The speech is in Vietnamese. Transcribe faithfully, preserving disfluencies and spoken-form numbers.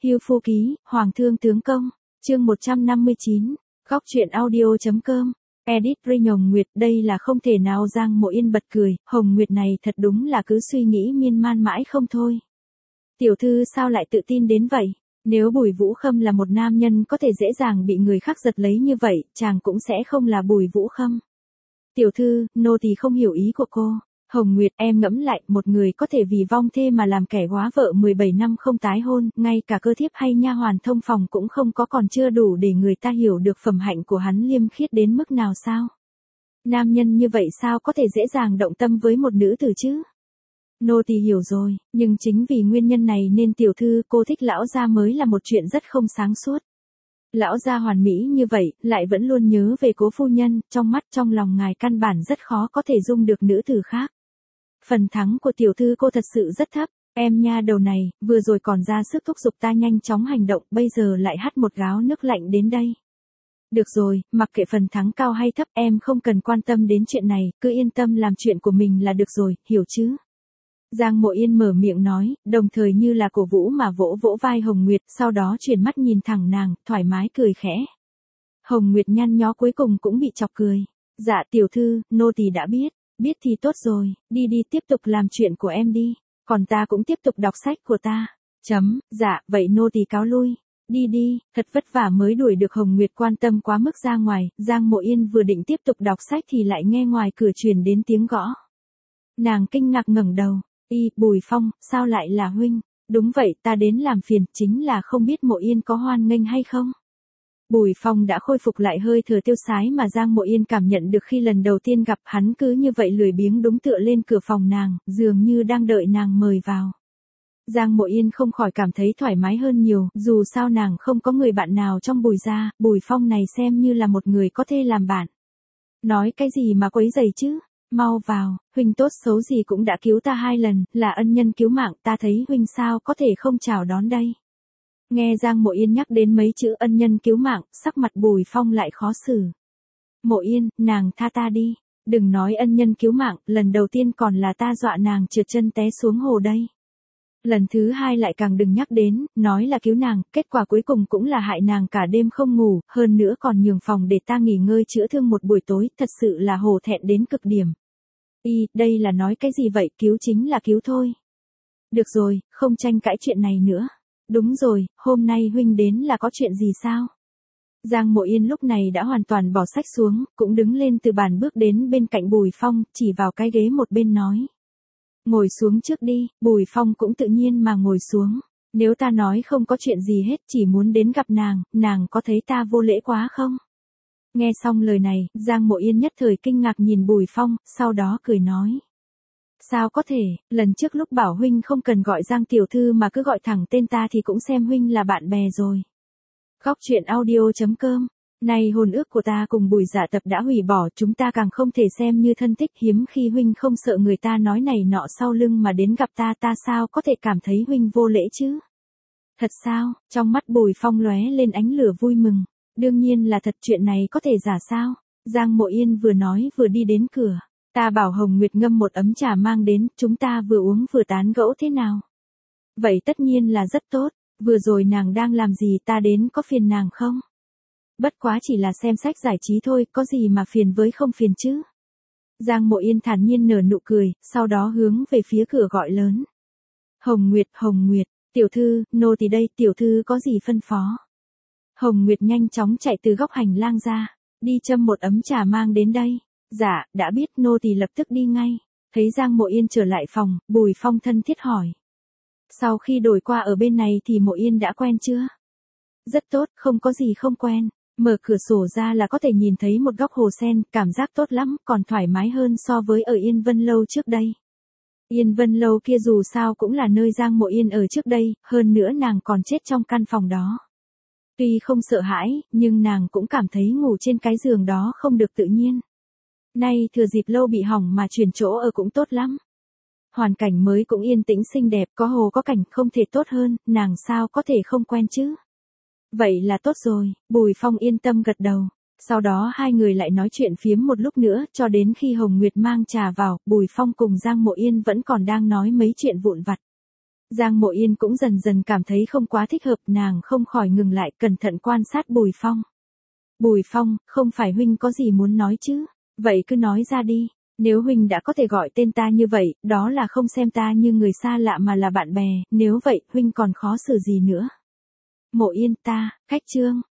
Hưu Phu Ký, Hoàng Thương Tướng Công, chương một trăm năm mươi chín, góc truyện audio.com, edit Ri-nhồng Nguyệt. Đây là không thể nào. Giang Mộ Yên bật cười, Hồng Nguyệt này thật đúng là cứ suy nghĩ miên man mãi không thôi. Tiểu thư sao lại tự tin đến vậy? Nếu Bùi Vũ Khâm là một nam nhân có thể dễ dàng bị người khác giật lấy như vậy, chàng cũng sẽ không là Bùi Vũ Khâm. Tiểu thư, nô tỳ không hiểu ý của cô. Hồng Nguyệt, em ngẫm lại, một người có thể vì vong thê mà làm kẻ góa vợ mười bảy năm không tái hôn, ngay cả cơ thiếp hay nha hoàn thông phòng cũng không có, còn chưa đủ để người ta hiểu được phẩm hạnh của hắn liêm khiết đến mức nào sao? Nam nhân như vậy sao có thể dễ dàng động tâm với một nữ tử chứ? Nô tỳ hiểu rồi, nhưng chính vì nguyên nhân này nên tiểu thư cô thích lão gia mới là một chuyện rất không sáng suốt. Lão gia hoàn mỹ như vậy, lại vẫn luôn nhớ về cố phu nhân, trong mắt trong lòng ngài căn bản rất khó có thể dung được nữ tử khác. Phần thắng của tiểu thư cô thật sự rất thấp, em nha đầu này, vừa rồi còn ra sức thúc giục ta nhanh chóng hành động, bây giờ lại hắt một gáo nước lạnh đến đây. Được rồi, mặc kệ phần thắng cao hay thấp, em không cần quan tâm đến chuyện này, cứ yên tâm làm chuyện của mình là được rồi, hiểu chứ? Giang Mộ Yên mở miệng nói, đồng thời như là cổ vũ mà vỗ vỗ vai Hồng Nguyệt, sau đó chuyển mắt nhìn thẳng nàng, thoải mái cười khẽ. Hồng Nguyệt nhăn nhó cuối cùng cũng bị chọc cười. Dạ tiểu thư, nô tỳ đã biết, biết thì tốt rồi, đi đi tiếp tục làm chuyện của em đi, còn ta cũng tiếp tục đọc sách của ta. Chấm, dạ, vậy nô tỳ cáo lui. Đi đi, thật vất vả mới đuổi được Hồng Nguyệt quan tâm quá mức ra ngoài, Giang Mộ Yên vừa định tiếp tục đọc sách thì lại nghe ngoài cửa truyền đến tiếng gõ. Nàng kinh ngạc ngẩng đầu. Y, Bùi Phong, sao lại là huynh? Đúng vậy, ta đến làm phiền, chính là không biết Mộ Yên có hoan nghênh hay không? Bùi Phong đã khôi phục lại hơi thở tiêu sái mà Giang Mộ Yên cảm nhận được khi lần đầu tiên gặp hắn, cứ như vậy lười biếng đúng tựa lên cửa phòng nàng, dường như đang đợi nàng mời vào. Giang Mộ Yên không khỏi cảm thấy thoải mái hơn nhiều, dù sao nàng không có người bạn nào trong Bùi gia, Bùi Phong này xem như là một người có thể làm bạn. Nói cái gì mà quấy rầy chứ? Mau vào, huynh tốt xấu gì cũng đã cứu ta hai lần, là ân nhân cứu mạng, ta thấy huynh sao có thể không chào đón đây. Nghe Giang Mộ Yên nhắc đến mấy chữ ân nhân cứu mạng, sắc mặt Bùi Phong lại khó xử. Mộ Yên, nàng tha ta đi, đừng nói ân nhân cứu mạng, lần đầu tiên còn là ta dọa nàng trượt chân té xuống hồ đây. Lần thứ hai lại càng đừng nhắc đến, nói là cứu nàng, kết quả cuối cùng cũng là hại nàng cả đêm không ngủ, hơn nữa còn nhường phòng để ta nghỉ ngơi chữa thương một buổi tối, thật sự là hổ thẹn đến cực điểm. Y, đây là nói cái gì vậy, cứu chính là cứu thôi. Được rồi, không tranh cãi chuyện này nữa. Đúng rồi, hôm nay huynh đến là có chuyện gì sao? Giang Mộ Yên lúc này đã hoàn toàn bỏ sách xuống, cũng đứng lên từ bàn bước đến bên cạnh Bùi Phong, chỉ vào cái ghế một bên nói. Ngồi xuống trước đi, Bùi Phong cũng tự nhiên mà ngồi xuống. Nếu ta nói không có chuyện gì hết, chỉ muốn đến gặp nàng, nàng có thấy ta vô lễ quá không? Nghe xong lời này, Giang Mộ Yên nhất thời kinh ngạc nhìn Bùi Phong, sau đó cười nói. Sao có thể, lần trước lúc bảo huynh không cần gọi Giang tiểu thư mà cứ gọi thẳng tên ta thì cũng xem huynh là bạn bè rồi. Góc truyện audio.com, này hôn ước của ta cùng Bùi Dạ Tập đã hủy bỏ, chúng ta càng không thể xem như thân thích, hiếm khi huynh không sợ người ta nói này nọ sau lưng mà đến gặp ta, ta sao có thể cảm thấy huynh vô lễ chứ? Thật sao? Trong mắt Bùi Phong lóe lên ánh lửa vui mừng. Đương nhiên là thật, chuyện này có thể giả sao? Giang Mộ Yên vừa nói vừa đi đến cửa. Ta bảo Hồng Nguyệt ngâm một ấm trà mang đến, chúng ta vừa uống vừa tán gẫu thế nào? Vậy tất nhiên là rất tốt, vừa rồi nàng đang làm gì, ta đến có phiền nàng không? Bất quá chỉ là xem sách giải trí thôi, có gì mà phiền với không phiền chứ? Giang Mộ Yên thản nhiên nở nụ cười, sau đó hướng về phía cửa gọi lớn. Hồng Nguyệt, Hồng Nguyệt, tiểu thư, nô tỳ đây, tiểu thư có gì phân phó? Hồng Nguyệt nhanh chóng chạy từ góc hành lang ra, đi châm một ấm trà mang đến đây. Dạ, đã biết, nô tỳ lập tức đi ngay. Thấy Giang Mộ Yên trở lại phòng, Bùi Phong thân thiết hỏi. Sau khi đổi qua ở bên này thì Mộ Yên đã quen chưa? Rất tốt, không có gì không quen. Mở cửa sổ ra là có thể nhìn thấy một góc hồ sen, cảm giác tốt lắm, còn thoải mái hơn so với ở Yên Vân Lâu trước đây. Yên Vân Lâu kia dù sao cũng là nơi Giang Mộ Yên ở trước đây, hơn nữa nàng còn chết trong căn phòng đó. Tuy không sợ hãi, nhưng nàng cũng cảm thấy ngủ trên cái giường đó không được tự nhiên. Nay thừa dịp lâu bị hỏng mà chuyển chỗ ở cũng tốt lắm. Hoàn cảnh mới cũng yên tĩnh xinh đẹp, có hồ có cảnh, không thể tốt hơn, nàng sao có thể không quen chứ? Vậy là tốt rồi, Bùi Phong yên tâm gật đầu. Sau đó hai người lại nói chuyện phiếm một lúc nữa, cho đến khi Hồng Nguyệt mang trà vào, Bùi Phong cùng Giang Mộ Yên vẫn còn đang nói mấy chuyện vụn vặt. Giang Mộ Yên cũng dần dần cảm thấy không quá thích hợp, nàng không khỏi ngừng lại cẩn thận quan sát Bùi Phong. Bùi Phong, không phải huynh có gì muốn nói chứ? Vậy cứ nói ra đi, nếu huynh đã có thể gọi tên ta như vậy, đó là không xem ta như người xa lạ mà là bạn bè, nếu vậy, huynh còn khó xử gì nữa? Mộ Yên ta, Khách Trương,